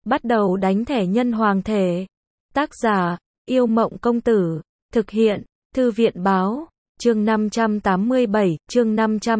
Bắt đầu đánh thẻ nhân hoàng thể. Tác giả, Yêu Mộng Công Tử. Thực hiện, Thư viện Báo. Chương 587, chương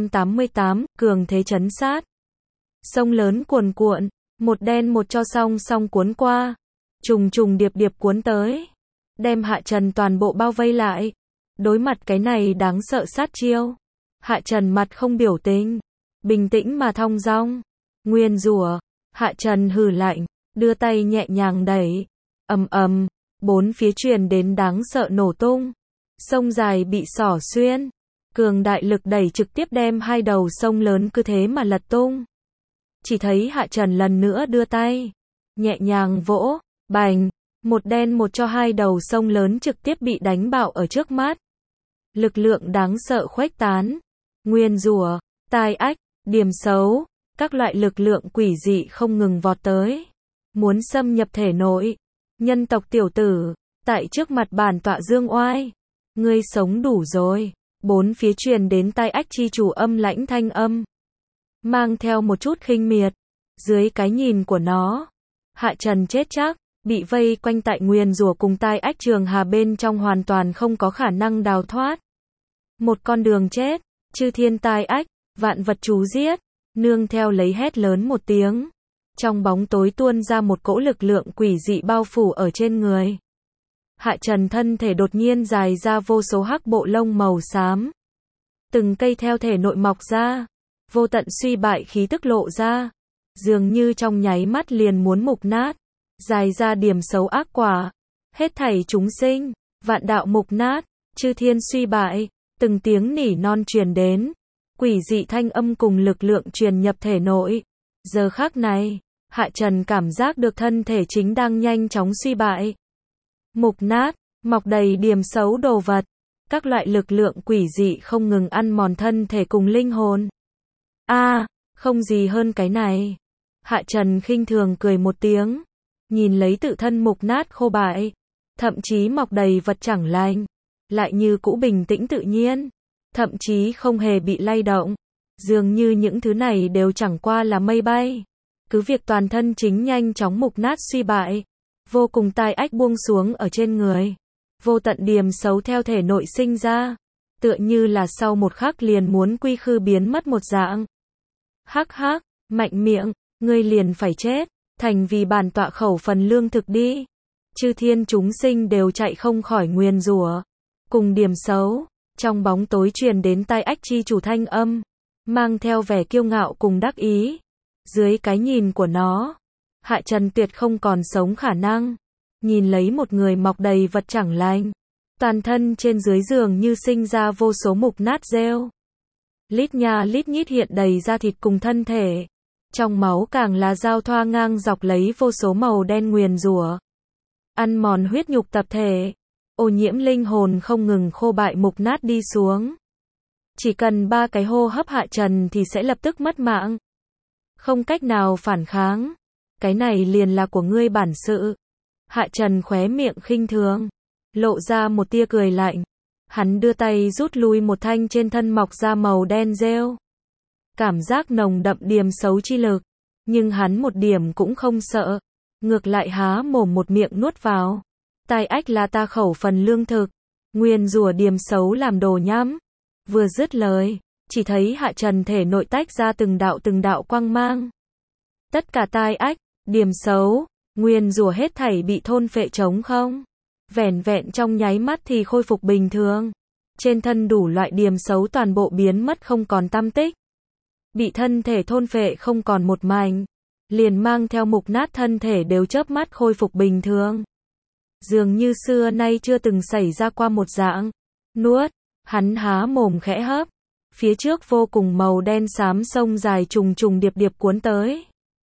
588, cường thế trấn sát. Sông lớn cuồn cuộn, một đen một cho song song cuốn qua. Trùng trùng điệp điệp cuốn tới. Đem Hạ Trần toàn bộ bao vây lại. Đối mặt cái này đáng sợ sát chiêu. Hạ Trần mặt không biểu tình. Bình tĩnh mà thong dong. Nguyên rủa. Hạ Trần hừ lạnh. Đưa tay nhẹ nhàng đẩy. Ầm ầm. Bốn phía truyền đến đáng sợ nổ tung. Sông dài bị xỏ xuyên. Cường đại lực đẩy trực tiếp đem hai đầu sông lớn cứ thế mà lật tung. Chỉ thấy Hạ Trần lần nữa đưa tay. Nhẹ nhàng vỗ. Bành. Một đen một cho hai đầu sông lớn trực tiếp bị đánh bạo ở trước mắt. Lực lượng đáng sợ khuếch tán. Nguyên rủa, tai ách, điểm xấu. Các loại lực lượng quỷ dị không ngừng vọt tới. Muốn xâm nhập thể nội. Nhân tộc tiểu tử. Tại trước mặt bản tọa dương oai. Ngươi sống đủ rồi. Bốn phía truyền đến tai ách chi chủ âm lãnh thanh âm. Mang theo một chút khinh miệt. Dưới cái nhìn của nó. Hạ Trần chết chắc. Bị vây quanh tại nguyên rủa cùng tai ách trường hà bên trong hoàn toàn không có khả năng đào thoát. Một con đường chết. Chư thiên tai ách. Vạn vật chú giết. Nương theo lấy hét lớn một tiếng. Trong bóng tối tuôn ra một cỗ lực lượng quỷ dị bao phủ ở trên người. Hạ Trần thân thể đột nhiên dài ra vô số hắc bộ lông màu xám. Từng cây theo thể nội mọc ra. Vô tận suy bại khí tức lộ ra. Dường như trong nháy mắt liền muốn mục nát. Dài ra điểm xấu ác quả. Hết thảy chúng sinh. Vạn đạo mục nát. Chư thiên suy bại. Từng tiếng nỉ non truyền đến. Quỷ dị thanh âm cùng lực lượng truyền nhập thể nội. Giờ khắc này, Hạ Trần cảm giác được thân thể chính đang nhanh chóng suy bại. Mục nát, mọc đầy điểm xấu đồ vật. Các loại lực lượng quỷ dị không ngừng ăn mòn thân thể cùng linh hồn. Không gì hơn cái này. Hạ Trần khinh thường cười một tiếng. Nhìn lấy tự thân mục nát khô bại. Thậm chí mọc đầy vật chẳng lành. Lại như cũ bình tĩnh tự nhiên. Thậm chí không hề bị lay động. Dường như những thứ này đều chẳng qua là mây bay. Cứ việc toàn thân chính nhanh chóng mục nát suy bại. Vô cùng tai ách buông xuống ở trên người. Vô tận điểm xấu theo thể nội sinh ra. Tựa như là sau một khắc liền muốn quy khư biến mất một dạng. Hắc hắc, mạnh miệng, ngươi liền phải chết. Thành vì bản tọa khẩu phần lương thực đi. Chư thiên chúng sinh đều chạy không khỏi nguyền rủa. Cùng điểm xấu. Trong bóng tối truyền đến tai ách chi chủ thanh âm. Mang theo vẻ kiêu ngạo cùng đắc ý. Dưới cái nhìn của nó. Hạ Trần tuyệt không còn sống khả năng. Nhìn lấy một người mọc đầy vật chẳng lành. Toàn thân trên dưới giường như sinh ra vô số mục nát rêu. Lít nha lít nhít hiện đầy da thịt cùng thân thể. Trong máu càng là giao thoa ngang dọc lấy vô số màu đen nguyền rủa. Ăn mòn huyết nhục tập thể. Ô nhiễm linh hồn không ngừng khô bại mục nát đi xuống. Chỉ cần 3 cái hô hấp Hạ Trần thì sẽ lập tức mất mạng. Không cách nào phản kháng. Cái này liền là của ngươi bản sự. Hạ Trần khóe miệng khinh thường. Lộ ra một tia cười lạnh. Hắn đưa tay rút lui một thanh trên thân mọc ra màu đen rêu. Cảm giác nồng đậm điểm xấu chi lực. Nhưng hắn một điểm cũng không sợ. Ngược lại há mồm một miệng nuốt vào. Tai ách là ta khẩu phần lương thực. Nguyên rủa điểm xấu làm đồ nhắm. Vừa dứt lời. Chỉ thấy Hạ Trần thể nội tách ra từng đạo quang mang. Tất cả tai ách, điểm xấu, nguyên rủa hết thảy bị thôn phệ trống không. Vẻn vẹn trong nháy mắt thì khôi phục bình thường. Trên thân đủ loại điểm xấu toàn bộ biến mất không còn tăm tích. Bị thân thể thôn phệ không còn một mảnh. Liền mang theo mục nát thân thể đều chớp mắt khôi phục bình thường. Dường như xưa nay chưa từng xảy ra qua một dạng. Nuốt, hắn há mồm khẽ hấp. Phía trước vô cùng màu đen xám sông dài trùng trùng điệp điệp cuốn tới.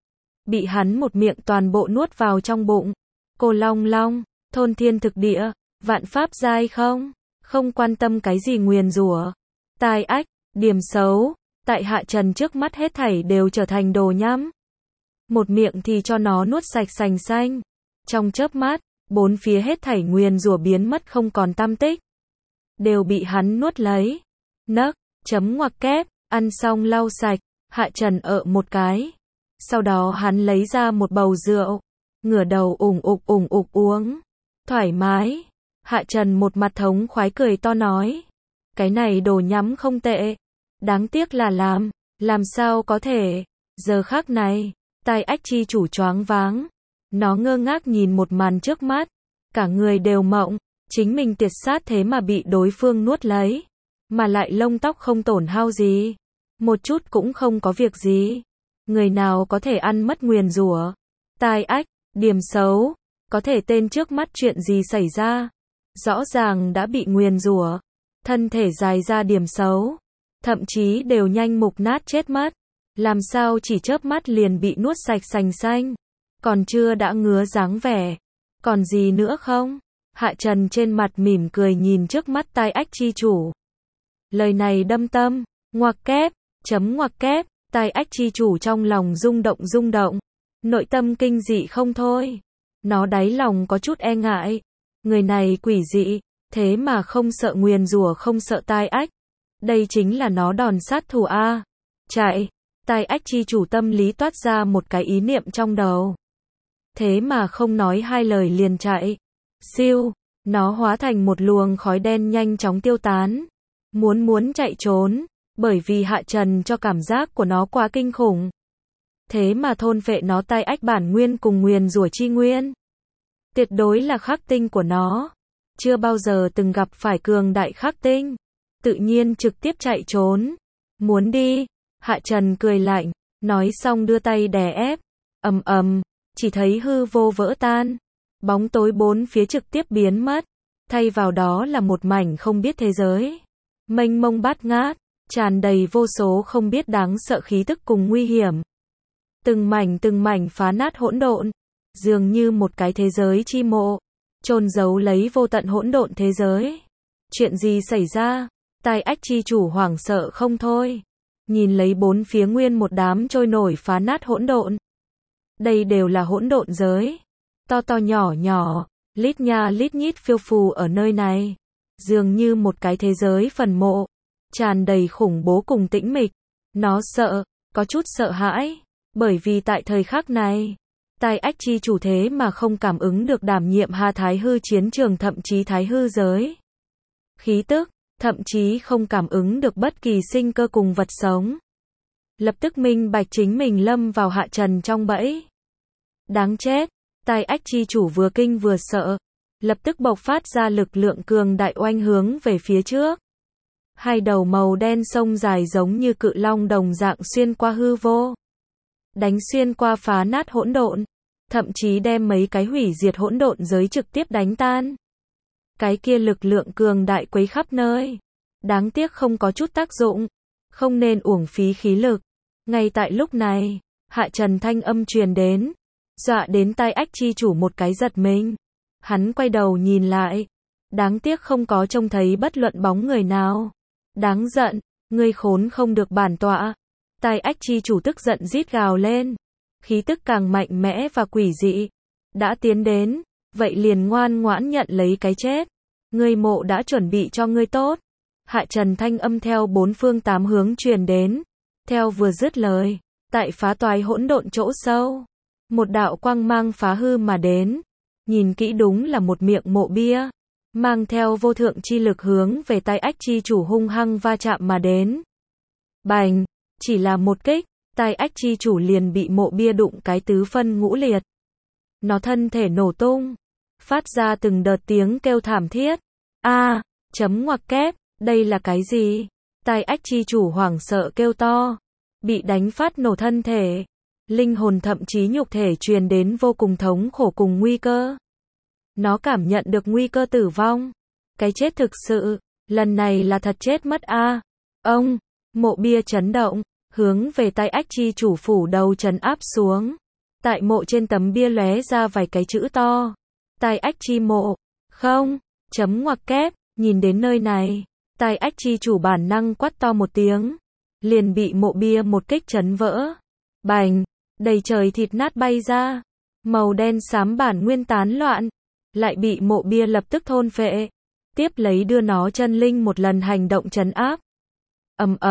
Bị hắn một miệng toàn bộ nuốt vào trong bụng. Cô long long, thôn thiên thực địa, vạn pháp giai không. Không quan tâm cái gì nguyền rủa. Tai ách, điểm xấu. Tại Hạ Trần trước mắt hết thảy đều trở thành đồ nhắm. Một miệng thì cho nó nuốt sạch sành xanh. Trong chớp mắt, bốn phía hết thảy nguyền rủa biến mất không còn tăm tích. Đều bị hắn nuốt lấy. Nấc, chấm ngoặc kép, ăn xong lau sạch. Hạ Trần một cái. Sau đó hắn lấy ra một bầu rượu. ngửa đầu ủng ục uống. Thoải mái. Hạ Trần một mặt thống khoái cười to nói. Cái này đồ nhắm không tệ. Đáng tiếc là làm sao có thể. Giờ khắc này, tai ách chi chủ choáng váng. Nó ngơ ngác nhìn một màn trước mắt. Cả người đều mộng. Chính mình tiệt sát thế mà bị đối phương nuốt lấy. Mà lại lông tóc không tổn hao gì. Một chút cũng không có việc gì. Người nào có thể ăn mất nguyền rủa. Tai ách, điểm xấu. Có thể tên trước mắt chuyện gì xảy ra. Rõ ràng đã bị nguyền rủa. Thân thể dài ra điểm xấu. Thậm chí đều nhanh mục nát chết mất. Làm sao chỉ chớp mắt liền bị nuốt sạch sành xanh. Còn chưa đã ngứa dáng vẻ. Còn gì nữa không? Hạ Trần trên mặt mỉm cười nhìn trước mắt tai ách chi chủ. Lời này đâm tâm. Ngoặc kép. Ngoặc kép. Tai ách chi chủ trong lòng rung động. Nội tâm kinh dị không thôi. Nó đáy lòng có chút e ngại. Người này quỷ dị. Thế mà không sợ nguyền rủa, không sợ tai ách. Đây chính là nó đòn sát thủ a. Chạy. Tai ách chi chủ tâm lý toát ra một cái ý niệm trong đầu. Thế mà không nói hai lời liền chạy. Siêu. Nó hóa thành một luồng khói đen nhanh chóng tiêu tán. Muốn chạy trốn. Bởi vì Hạ Trần cho cảm giác của nó quá kinh khủng. Thế mà thôn phệ nó tai ách bản nguyên cùng nguyền rủa chi nguyên. Tuyệt đối là khắc tinh của nó. Chưa bao giờ từng gặp phải cường đại khắc tinh. Tự nhiên trực tiếp chạy trốn. Muốn đi. Hạ Trần cười lạnh. Nói xong đưa tay đè ép. Chỉ thấy hư vô vỡ tan. Bóng tối bốn phía trực tiếp biến mất. Thay vào đó là một mảnh không biết thế giới. Mênh mông bát ngát. Tràn đầy vô số không biết đáng sợ khí tức cùng nguy hiểm. Từng mảnh phá nát hỗn độn. Dường như một cái thế giới chi mộ. Chôn giấu lấy vô tận hỗn độn thế giới. Chuyện gì xảy ra? Tai ách chi chủ hoảng sợ không thôi. Nhìn lấy bốn phía nguyên một đám trôi nổi phá nát hỗn độn. Đây đều là hỗn độn giới. To nhỏ, lít nha lít nhít phiêu phù ở nơi này. Dường như một cái thế giới phần mộ. Tràn đầy khủng bố cùng tĩnh mịch. Nó sợ, có chút sợ hãi. Bởi vì tại thời khắc này, tai ách chi chủ thế mà không cảm ứng được đảm nhiệm Hà Thái Hư chiến trường, thậm chí Thái Hư giới. Khí tức, thậm chí không cảm ứng được bất kỳ sinh cơ cùng vật sống. Lập tức minh bạch chính mình lâm vào Hạ Trần trong bẫy. Đáng chết, tai ách chi chủ vừa kinh vừa sợ. Lập tức bộc phát ra lực lượng cường đại oanh hướng về phía trước. Hai đầu màu đen sông dài giống như cự long đồng dạng xuyên qua hư vô. Đánh xuyên qua phá nát hỗn độn. Thậm chí đem mấy cái hủy diệt hỗn độn giới trực tiếp đánh tan. Cái kia lực lượng cường đại quấy khắp nơi. Đáng tiếc không có chút tác dụng. Không nên uổng phí khí lực. Ngay tại lúc này, Hạ Trần thanh âm truyền đến. Dọa đến tai ách chi chủ một cái giật mình. Hắn quay đầu nhìn lại. Đáng tiếc không có trông thấy bất luận bóng người nào. Đáng giận, ngươi khốn không được bản tọa. Tai ách chi chủ tức giận rít gào lên. Khí tức càng mạnh mẽ và quỷ dị. Đã tiến đến, vậy liền ngoan ngoãn nhận lấy cái chết. Ngươi mộ đã chuẩn bị cho ngươi tốt. Hạ Trần thanh âm theo bốn phương tám hướng truyền đến. Theo vừa dứt lời, tại phá toái hỗn độn chỗ sâu, một đạo quang mang phá hư mà đến. Nhìn kỹ đúng là một miệng mộ bia. Mang theo vô thượng chi lực hướng về tai ách chi chủ hung hăng va chạm mà đến. Bành, chỉ là một kích, tai ách chi chủ liền bị mộ bia đụng cái tứ phân ngũ liệt. Nó thân thể nổ tung, phát ra từng đợt tiếng kêu thảm thiết. Ngoặc kép, đây là cái gì? Tai ách chi chủ hoảng sợ kêu to, bị đánh phát nổ thân thể. Linh hồn thậm chí nhục thể truyền đến vô cùng thống khổ cùng nguy cơ. Nó cảm nhận được nguy cơ tử vong. Cái chết thực sự, lần này là thật chết mất a. Ông, mộ bia chấn động, hướng về tai ách chi chủ phủ đầu trấn áp xuống. Tại mộ trên tấm bia lóe ra vài cái chữ to. Tai ách chi mộ. Không, ngoặc kép, nhìn đến nơi này, tai ách chi chủ bản năng quát to một tiếng. Liền bị mộ bia một kích chấn vỡ. Bành, đầy trời thịt nát bay ra. Màu đen xám bản nguyên tán loạn. Lại bị mộ bia lập tức thôn phệ. Tiếp lấy đưa nó chân linh một lần hành động trấn áp.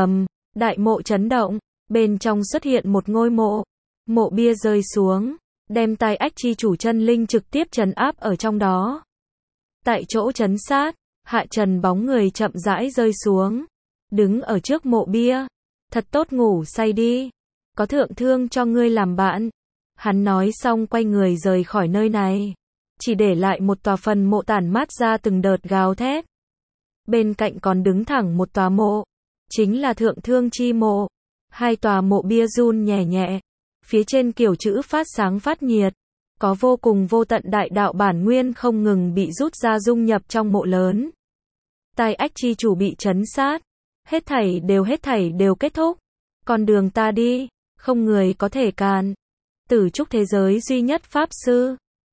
Đại mộ chấn động. Bên trong xuất hiện một ngôi mộ. Mộ bia rơi xuống. đem tai ách chi chủ chân linh trực tiếp trấn áp ở trong đó. Tại chỗ trấn sát, Hạ Trần bóng người chậm rãi rơi xuống, đứng ở trước mộ bia, thật tốt ngủ say đi, có thượng thương cho ngươi làm bạn. Hắn nói xong quay người rời khỏi nơi này, chỉ để lại một tòa phần mộ tản mát ra từng đợt gào thét. Bên cạnh còn đứng thẳng một tòa mộ, chính là thượng thương chi mộ. Hai tòa mộ bia run nhẹ nhẹ, phía trên kiểu chữ phát sáng phát nhiệt, có vô cùng vô tận đại đạo bản nguyên không ngừng bị rút ra dung nhập trong mộ lớn. Tai ách chi chủ bị trấn sát, hết thảy đều kết thúc. Con đường ta đi, không người có thể cản. Tử trúc thế giới duy nhất pháp sư,